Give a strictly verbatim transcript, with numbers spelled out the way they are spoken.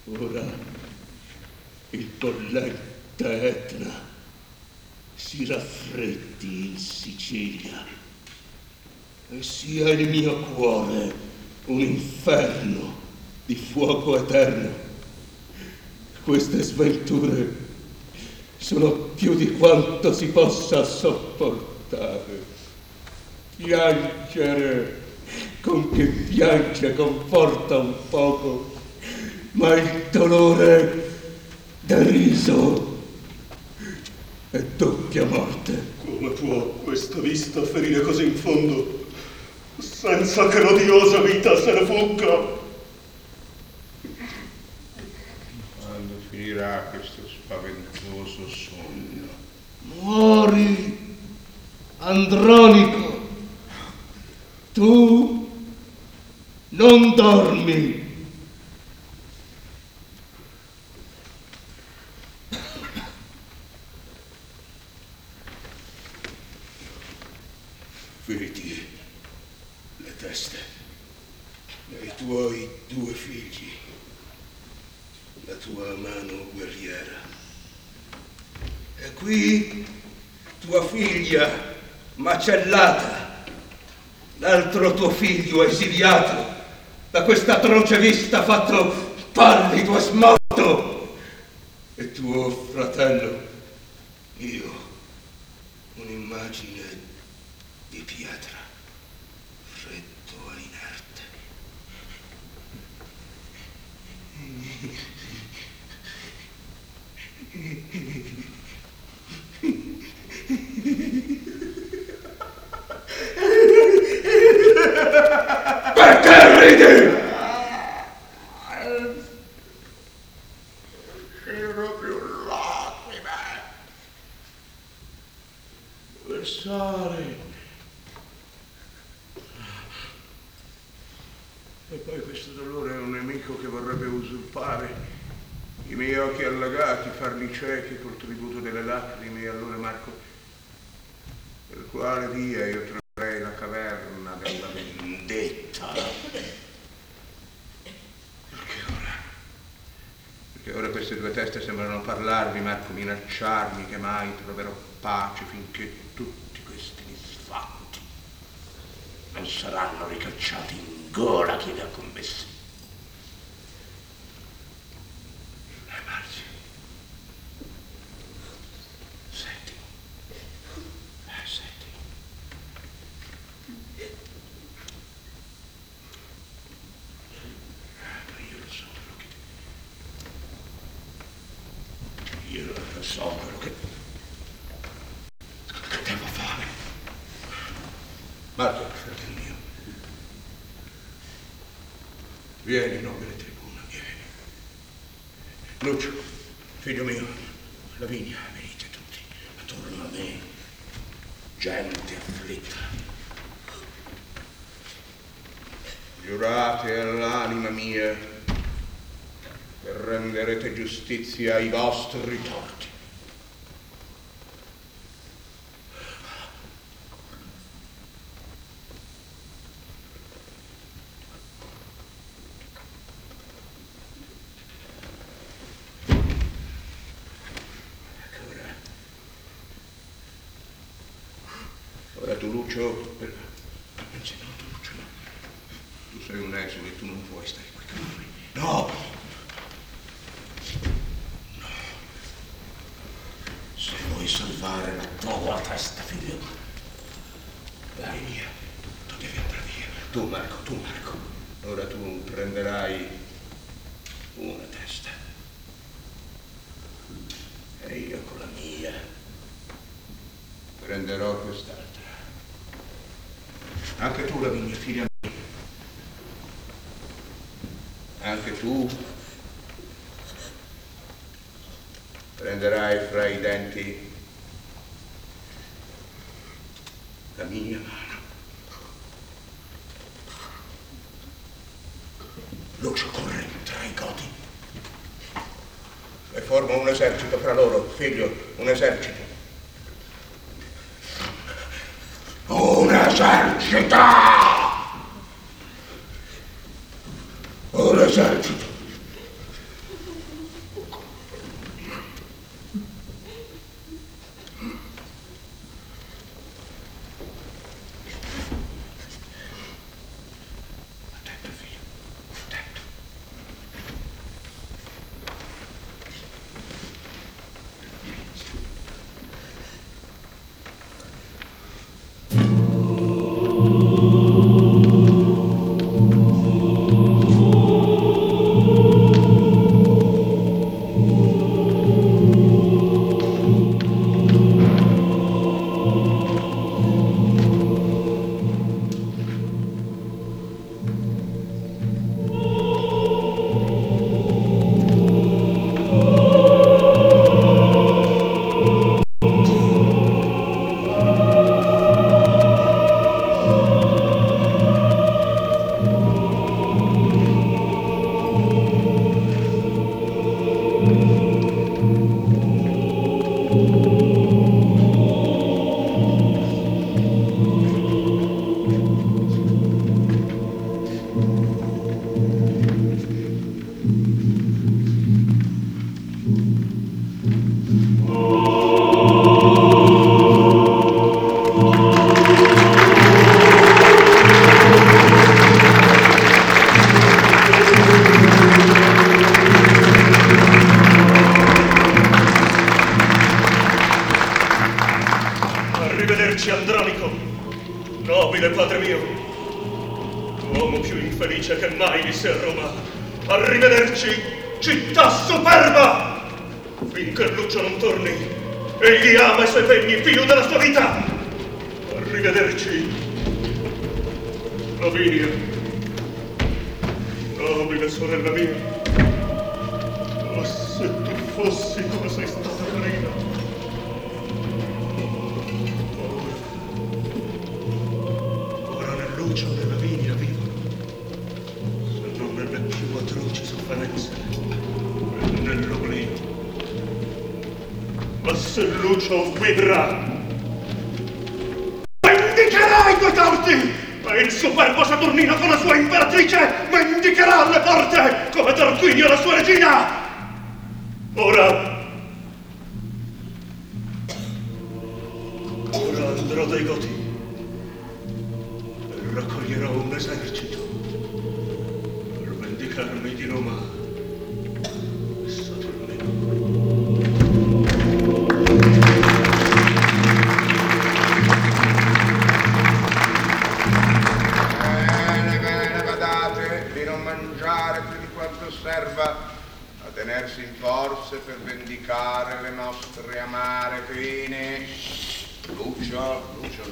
Ora il bollente Etna si raffreddi in Sicilia e sia il mio cuore un inferno di fuoco eterno. Queste sventure sono più di quanto si possa sopportare. Piangere con che piange conforta un poco, ma il dolore del riso è doppia morte. Come può questa vista ferire così in fondo, senza che l'odiosa vita se ne fugga? Quando finirà questo spaventoso sogno? Muori, Andronico. Tu non dormi. Vedi le teste dei tuoi due figli, la tua mano guerriera. E qui tua figlia macellata, l'altro tuo figlio esiliato, da questa atroce vista fatto pallido e smorto, e tuo fratello, io, un'immagine di pietra, freddo e inerte. Perché ridi? C'ero più lacrime. Versare. E poi questo dolore è un nemico che vorrebbe usurpare i miei occhi allagati, farli ciechi col tributo delle lacrime, e allora, Marco, per quale via io troverei la caverna della vendetta? Perché ora? Perché ora queste due teste sembrano parlarmi, Marco, minacciarmi che mai troverò pace finché tutti questi misfatti non saranno ricacciati in gola chi li ha commessi. Eh, Marzio. Senti. Eh, senti. Eh, ma io lo so quello che... Io lo so quello che... che devo fare. Marco, fratello mio. Vieni, nobile tribuna, vieni. Lucio, figlio mio, Lavinia, venite tutti attorno a me, gente afflitta. Giurate all'anima mia che renderete giustizia ai vostri torti. Ora tu, Lucio, per... anzi no, tu, Lucio, no. Tu sei un esule e tu non puoi stare qui con noi. No! No. Se vuoi salvare la tua testa, figlio, dai via. Tu devi andare via. Tu, Marco, tu, Marco. Ora tu prenderai una testa. E io con la mia prenderò quest'altra. Anche tu, Lavinia, figlia mia. Anche tu prenderai fra i denti la mia mano. Lucio corre tra i goti e forma un esercito fra loro, figlio, un esercito. Un esercito! Un esercito! disse a Roma, arrivederci, città superba! Finché Lucio non torni, egli ama i suoi pegni più della sua vita. Arrivederci, Lavinia, nobile sorella mia. Oh, se tu fossi come sei stata carina. Ora, ora né Lucio né Lavinia vivono, se non nelle più atroci sofferenze e nell'oblio. Ma se Lucio vivrà, vendicherà i tuoi torti! E il superbo Saturnino con la sua imperatrice vendicherà alle porte come Tarquinio la sua regina! Ora, ora andrò dai Goti e raccoglierò un esercito per vendicarmi di Roma e Saturnino. Bene, bene, badate di non mangiare più di quanto serva, a tenersi in forze per vendicare le nostre amare pene. Lucio, Lucio,